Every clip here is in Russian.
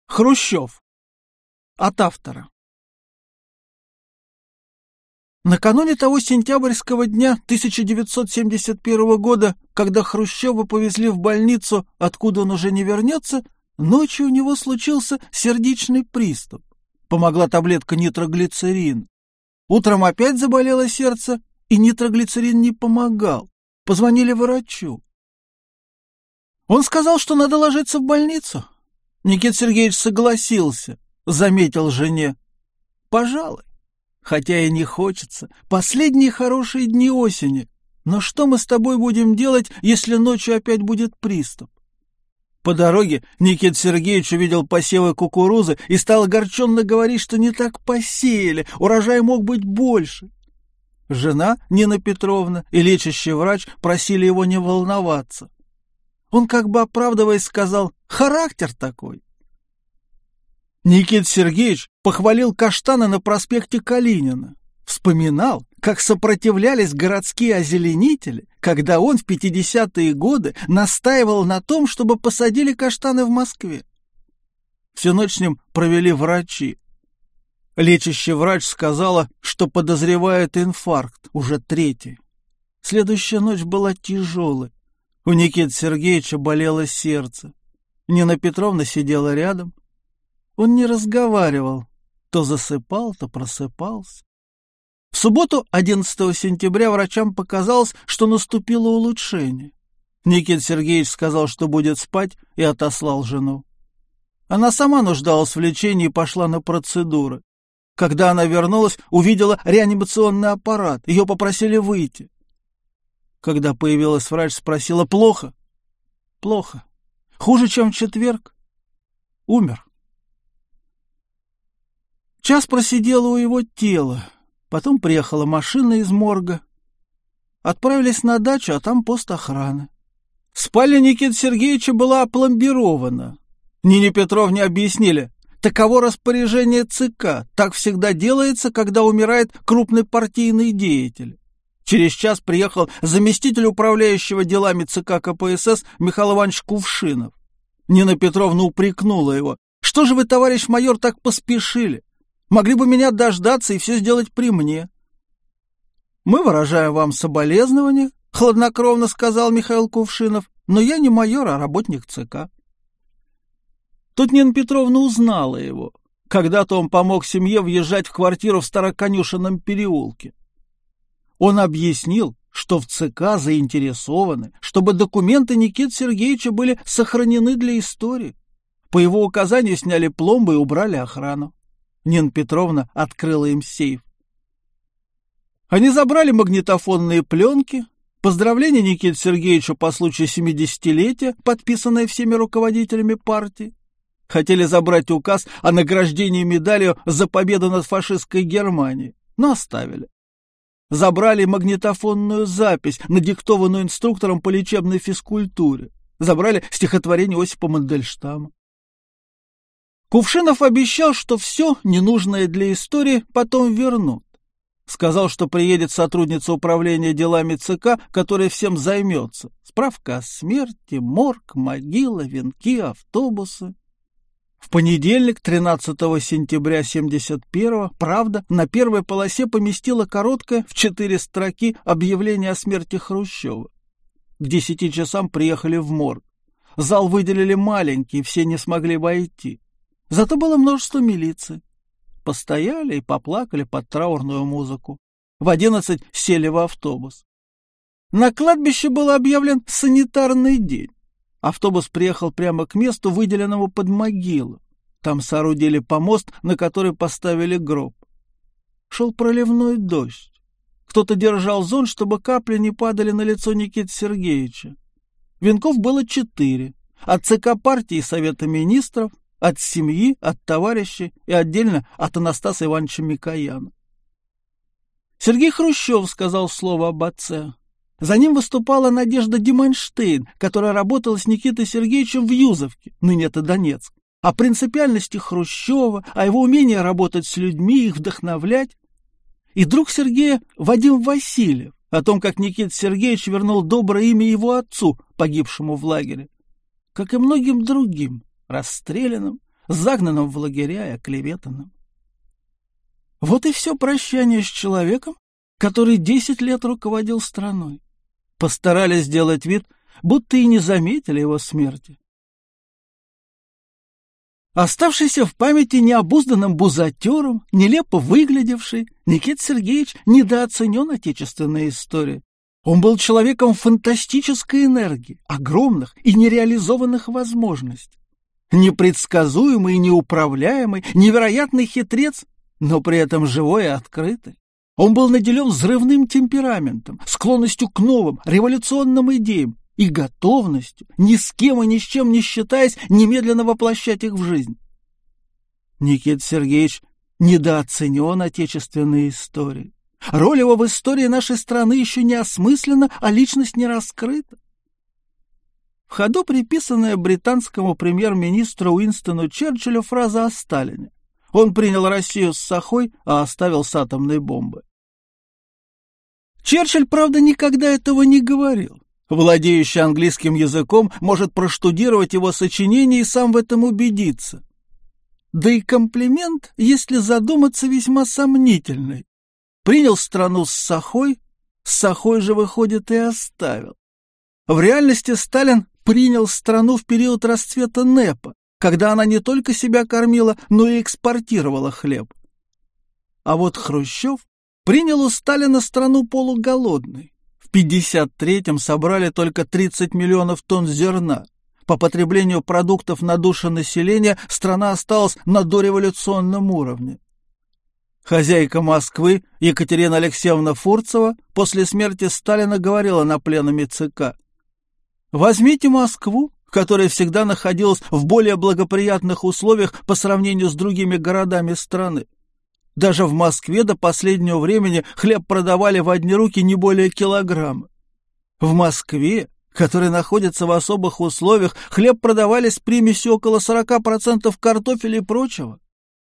Хрущев. От автора. Накануне того сентябрьского дня 1971 года, когда Хрущева повезли в больницу, откуда он уже не вернется, ночью у него случился сердечный приступ. Помогла таблетка нитроглицерина. Утром опять заболело сердце, и нитроглицерин не помогал. Позвонили врачу. Он сказал, что надо ложиться в больницу. Никита Сергеевич согласился, заметил жене. Пожалуй, хотя и не хочется. Последние хорошие дни осени. Но что мы с тобой будем делать, если ночью опять будет приступ? По дороге Никита Сергеевич увидел посевы кукурузы и стал огорченно говорить, что не так посеяли, урожай мог быть больше. Жена Нина Петровна и лечащий врач просили его не волноваться. Он, как бы оправдываясь, сказал: «Характер такой». Никита Сергеевич похвалил каштаны на проспекте Калинина. Вспоминал, как сопротивлялись городские озеленители, когда он в 50-е годы настаивал на том, чтобы посадили каштаны в Москве. Всю ночь с ним провели врачи. Лечащий врач сказала, что подозревает инфаркт, уже 3-й. Следующая ночь была тяжелой. У Никиты Сергеевича болело сердце. Нина Петровна сидела рядом. Он не разговаривал, то засыпал, то просыпался. В субботу, 11 сентября, врачам показалось, что наступило улучшение. Никита Сергеевич сказал, что будет спать, и отослал жену. Она сама нуждалась в лечении и пошла на процедуры. Когда она вернулась, увидела реанимационный аппарат. Ее попросили выйти. Когда появилась врач, спросила: «Плохо?» «Плохо. Хуже, чем в четверг?» «Умер». Час просидела у его тела. Потом приехала машина из морга. Отправились на дачу, а там пост охраны. Спальня Никиты Сергеевича была опломбирована. Нине Петровне объяснили: таково распоряжение ЦК. Так всегда делается, когда умирает крупный партийный деятель. Через час приехал заместитель управляющего делами ЦК КПСС Михаил Иванович Кувшинов. Нина Петровна упрекнула его: «Что же вы, товарищ майор, так поспешили? Могли бы меня дождаться и все сделать при мне». «Мы выражаем вам соболезнования», — хладнокровно сказал Михаил Кувшинов, «но я не майор, а работник ЦК». Тут Нина Петровна узнала его. Когда-то он помог семье въезжать в квартиру в Староконюшенном переулке. Он объяснил, что в ЦК заинтересованы, чтобы документы Никиты Сергеевича были сохранены для истории. По его указанию сняли пломбы и убрали охрану. Нина Петровна открыла им сейф. Они забрали магнитофонные пленки, поздравления Никите Сергеевичу по случаю 70-летия, подписанное всеми руководителями партии. Хотели забрать указ о награждении медалью за победу над фашистской Германией, но оставили. Забрали магнитофонную запись, надиктованную инструктором по лечебной физкультуре. Забрали стихотворение Осипа Мандельштама. Кувшинов обещал, что все, ненужное для истории, потом вернут. Сказал, что приедет сотрудница управления делами ЦК, которая всем займется. Справка о смерти, морг, могила, венки, автобусы. В понедельник, 13 сентября 71-го, «Правда» на первой полосе поместила короткое в 4 строки объявление о смерти Хрущева. К 10 часам приехали в морг. Зал выделили маленький, все не смогли войти. Зато было множество милиции. Постояли и поплакали под траурную музыку. В 11 сели в автобус. На кладбище был объявлен санитарный день. Автобус приехал прямо к месту, выделенному под могилу. Там соорудили помост, на который поставили гроб. Шел проливной дождь. Кто-то держал зонт, чтобы капли не падали на лицо Никиты Сергеевича. Венков было 4. От ЦК партии и Совета министров, от семьи, от товарищей и отдельно от Анастаса Ивановича Микояна. Сергей Хрущев сказал слово об отце. За ним выступала Надежда Диманштейн, которая работала с Никитой Сергеевичем в Юзовке, ныне это Донецк, о принципиальности Хрущева, о его умении работать с людьми, их вдохновлять. И друг Сергея Вадим Васильев, о том, как Никита Сергеевич вернул доброе имя его отцу, погибшему в лагере, как и многим другим, расстрелянным, загнанным в лагеря и оклеветанным. Вот и все прощание с человеком, который 10 лет руководил страной. Постарались сделать вид, будто и не заметили его смерти. Оставшийся в памяти необузданным бузатером, нелепо выглядевший, Никита Сергеевич недооценен отечественной историей. Он был человеком фантастической энергии, огромных и нереализованных возможностей. Непредсказуемый и неуправляемый, невероятный хитрец, но при этом живой и открытый. Он был наделен взрывным темпераментом, склонностью к новым, революционным идеям и готовностью, ни с кем и ни с чем не считаясь, немедленно воплощать их в жизнь. Никита Сергеевич недооценен отечественной историей. Роль его в истории нашей страны еще не осмыслена, а личность не раскрыта. В ходу приписанная британскому премьер-министру Уинстону Черчиллю фраза о Сталине. Он принял Россию с сахой, а оставил с атомной бомбой. Черчилль, правда, никогда этого не говорил. Владеющий английским языком может проштудировать его сочинение и сам в этом убедиться. Да и комплимент, если задуматься, весьма сомнительный. Принял страну с сахой же, выходит, и оставил. В реальности Сталин принял страну в период расцвета НЭПа, когда она не только себя кормила, но и экспортировала хлеб. А вот Хрущев принял у Сталина страну полуголодной. В 1953-м собрали только 30 миллионов тонн зерна. По потреблению продуктов на душу населения страна осталась на дореволюционном уровне. Хозяйка Москвы Екатерина Алексеевна Фурцева после смерти Сталина говорила на пленуме ЦК: «Возьмите Москву, которая всегда находилась в более благоприятных условиях по сравнению с другими городами страны. Даже в Москве до последнего времени хлеб продавали в одни руки не более килограмма. В Москве, которая находится в особых условиях, хлеб продавали с примесью около 40% картофеля и прочего».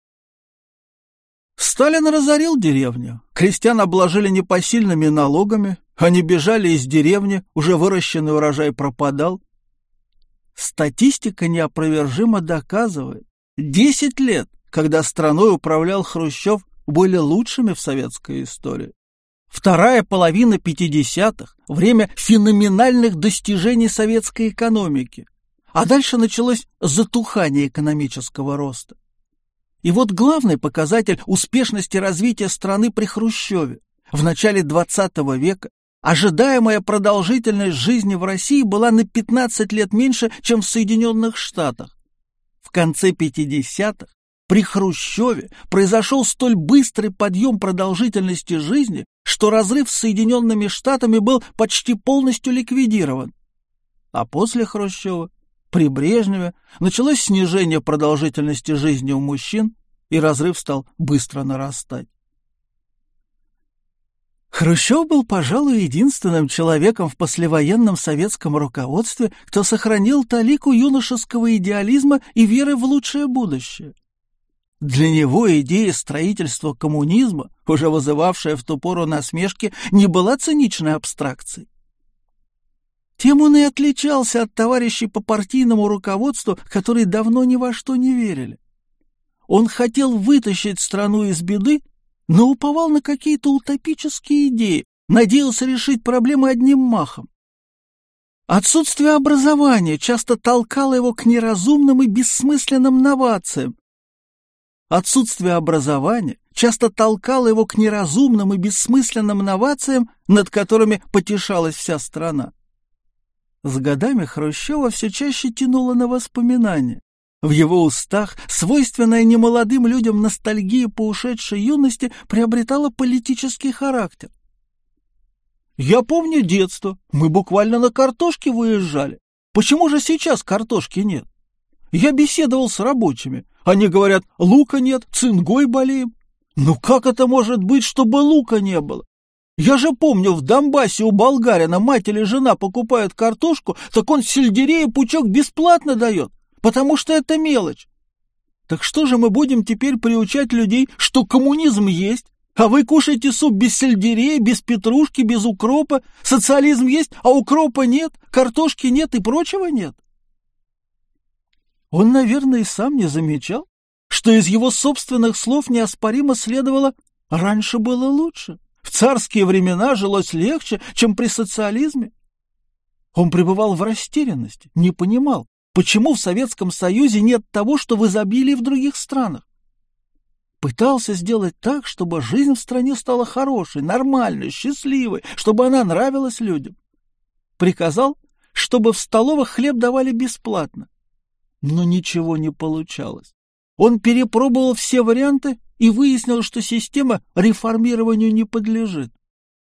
Сталин разорил деревню, крестьян обложили непосильными налогами, они бежали из деревни, уже выращенный урожай пропадал. Статистика неопровержимо доказывает, 10 лет, когда страной управлял Хрущев, были лучшими в советской истории. Вторая половина 50-х – время феноменальных достижений советской экономики, а дальше началось затухание экономического роста. И вот главный показатель успешности развития страны при Хрущеве. В начале XX века ожидаемая продолжительность жизни в России была на 15 лет меньше, чем в Соединенных Штатах. В конце 50-х при Хрущеве произошел столь быстрый подъем продолжительности жизни, что разрыв с Соединенными Штатами был почти полностью ликвидирован. А после Хрущева, при Брежневе, началось снижение продолжительности жизни у мужчин, и разрыв стал быстро нарастать. Хрущев был, пожалуй, единственным человеком в послевоенном советском руководстве, кто сохранил талику юношеского идеализма и веры в лучшее будущее. Для него идея строительства коммунизма, уже вызывавшая в ту пору насмешки, не была циничной абстракцией. Тем он и отличался от товарищей по партийному руководству, которые давно ни во что не верили. Он хотел вытащить страну из беды, но уповал на какие-то утопические идеи, надеялся решить проблемы одним махом. Отсутствие образования часто толкало его к неразумным и бессмысленным новациям. Отсутствие образования часто толкало его к неразумным и бессмысленным новациям, над которыми потешалась вся страна. С годами Хрущева все чаще тянуло на воспоминания. В его устах свойственная немолодым людям ностальгия по ушедшей юности приобретала политический характер. «Я помню детство, мы буквально на картошке выезжали. Почему же сейчас картошки нет? Я беседовал с рабочими. Они говорят, лука нет, цингой болеем. Ну как это может быть, чтобы лука не было? Я же помню, в Донбассе у болгарина мать или жена покупают картошку, так он сельдерея пучок бесплатно дает, потому что это мелочь. Так что же мы будем теперь приучать людей, что коммунизм есть, а вы кушаете суп без сельдерея, без петрушки, без укропа, социализм есть, а укропа нет, картошки нет и прочего нет?» Он, наверное, и сам не замечал, что из его собственных слов неоспоримо следовало: раньше было лучше, в царские времена жилось легче, чем при социализме. Он пребывал в растерянности, не понимал, почему в Советском Союзе нет того, что в изобилии в других странах. Пытался сделать так, чтобы жизнь в стране стала хорошей, нормальной, счастливой, чтобы она нравилась людям. Приказал, чтобы в столовых хлеб давали бесплатно. Но ничего не получалось. Он перепробовал все варианты и выяснил, что система реформированию не подлежит.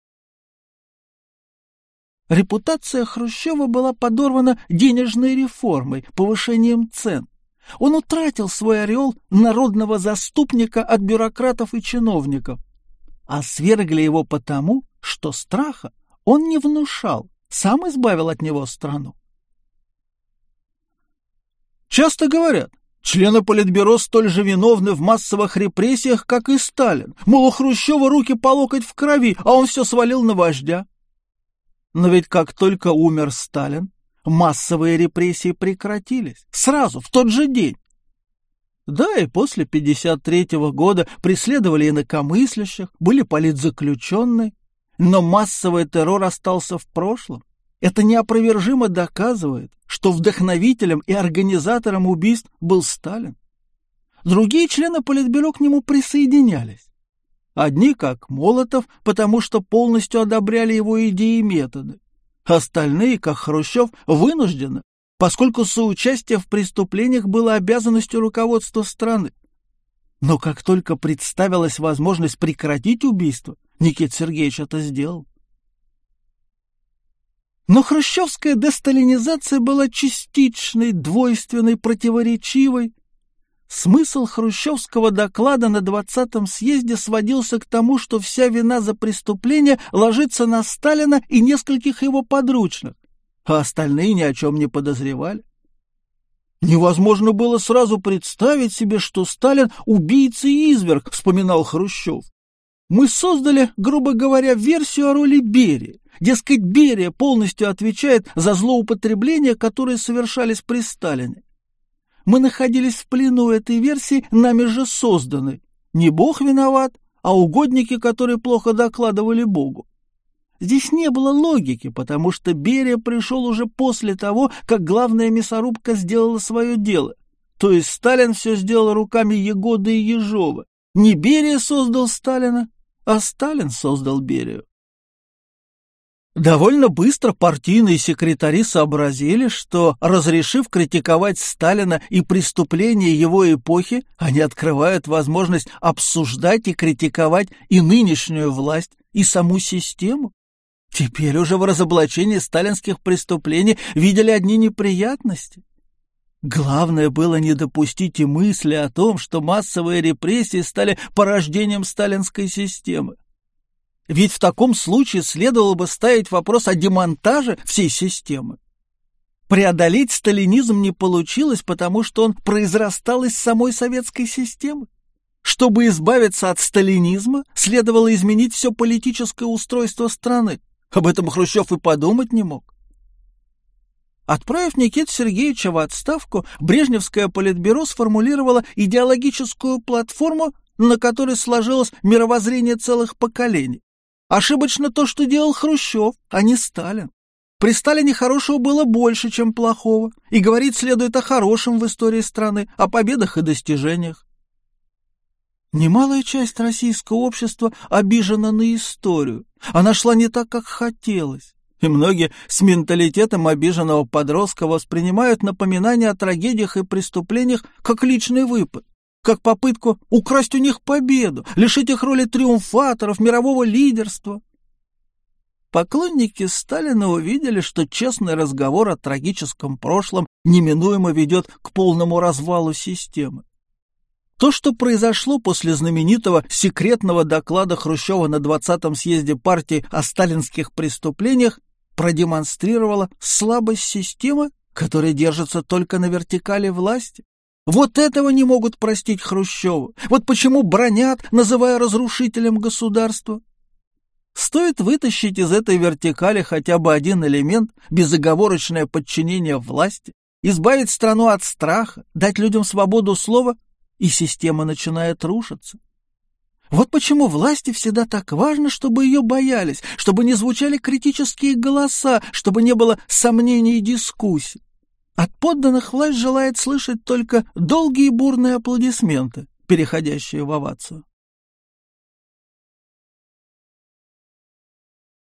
Репутация Хрущева была подорвана денежной реформой, повышением цен. Он утратил свой ореол народного заступника от бюрократов и чиновников, а свергли его потому, что страха он не внушал, сам избавил от него страну. Часто говорят, члены Политбюро столь же виновны в массовых репрессиях, как и Сталин. Мол, у Хрущева руки по локоть в крови, а он все свалил на вождя. Но ведь как только умер Сталин, массовые репрессии прекратились. Сразу, в тот же день. Да, и после 1953 года преследовали инакомыслящих, были политзаключенные, но массовый террор остался в прошлом. Это неопровержимо доказывает, что вдохновителем и организатором убийств был Сталин. Другие члены Политбюро к нему присоединялись. Одни, как Молотов, потому что полностью одобряли его идеи и методы. Остальные, как Хрущев, вынуждены, поскольку соучастие в преступлениях было обязанностью руководства страны. Но как только представилась возможность прекратить убийство, Никита Сергеевич это сделал. Но хрущевская десталинизация была частичной, двойственной, противоречивой. Смысл хрущевского доклада на 20-м съезде сводился к тому, что вся вина за преступление ложится на Сталина и нескольких его подручных, а остальные ни о чем не подозревали. Невозможно было сразу представить себе, что Сталин убийца и изверг, вспоминал Хрущев. Мы создали, грубо говоря, версию о роли Берии. Дескать, Берия полностью отвечает за злоупотребления, которые совершались при Сталине. Мы находились в плену этой версии, нами же созданной. Не Бог виноват, а угодники, которые плохо докладывали Богу. Здесь не было логики, потому что Берия пришел уже после того, как главная мясорубка сделала свое дело. То есть Сталин все сделал руками Егоды и Ежова. Не Берия создал Сталина, а Сталин создал Берию. Довольно быстро партийные секретари сообразили, что, разрешив критиковать Сталина и преступления его эпохи, они открывают возможность обсуждать и критиковать и нынешнюю власть, и саму систему. Теперь уже в разоблачении сталинских преступлений видели одни неприятности. Главное было не допустить и мысли о том, что массовые репрессии стали порождением сталинской системы. Ведь в таком случае следовало бы ставить вопрос о демонтаже всей системы. Преодолеть сталинизм не получилось, потому что он произрастал из самой советской системы. Чтобы избавиться от сталинизма, следовало изменить все политическое устройство страны. Об этом Хрущев и подумать не мог. Отправив Никиту Сергеевича в отставку, Брежневское политбюро сформулировало идеологическую платформу, на которой сложилось мировоззрение целых поколений. Ошибочно то, что делал Хрущев, а не Сталин. При Сталине хорошего было больше, чем плохого, и говорить следует о хорошем в истории страны, о победах и достижениях. Немалая часть российского общества обижена на историю. Она шла не так, как хотелось. И многие с менталитетом обиженного подростка воспринимают напоминания о трагедиях и преступлениях как личный выпад, как попытку украсть у них победу, лишить их роли триумфаторов, мирового лидерства. Поклонники Сталина увидели, что честный разговор о трагическом прошлом неминуемо ведет к полному развалу системы. То, что произошло после знаменитого секретного доклада Хрущева на 20-м съезде партии о сталинских преступлениях, продемонстрировало слабость системы, которая держится только на вертикали власти. Вот этого не могут простить Хрущеву. Вот почему бранят, называя разрушителем государства. Стоит вытащить из этой вертикали хотя бы один элемент, безоговорочное подчинение власти, избавить страну от страха, дать людям свободу слова, и система начинает рушиться. Вот почему власти всегда так важно, чтобы ее боялись, чтобы не звучали критические голоса, чтобы не было сомнений и дискуссий. От подданных власть желает слышать только долгие бурные аплодисменты, переходящие в овацию.